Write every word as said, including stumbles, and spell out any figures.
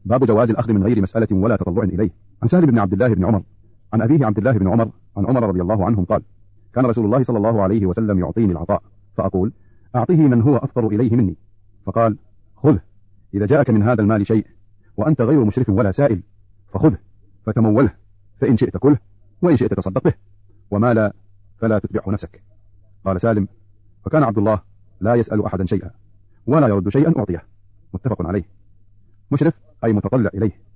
باب جواز الأخذ من غير مسألة ولا تطلع إليه. عن سهل بن عبد الله بن عمر عن أبيه عبد الله بن عمر عن عمر رضي الله عنهم قال: كان رسول الله صلى الله عليه وسلم يعطيني العطاء فأقول: أعطيه من هو أفقر إليه مني، فقال: خذه إذا جاءك من هذا المال شيء وأنت غير مشرف ولا سائل فخذه فتموله، فإن شئت كله وإن شئت تصدق به، وما لا فلا تتبعه نفسك. قال سالم: فكان عبد الله لا يسأل أحدا شيئا ولا يرد شيئا أعطيه. متفق عليه. مشرف أي متطلع إليه.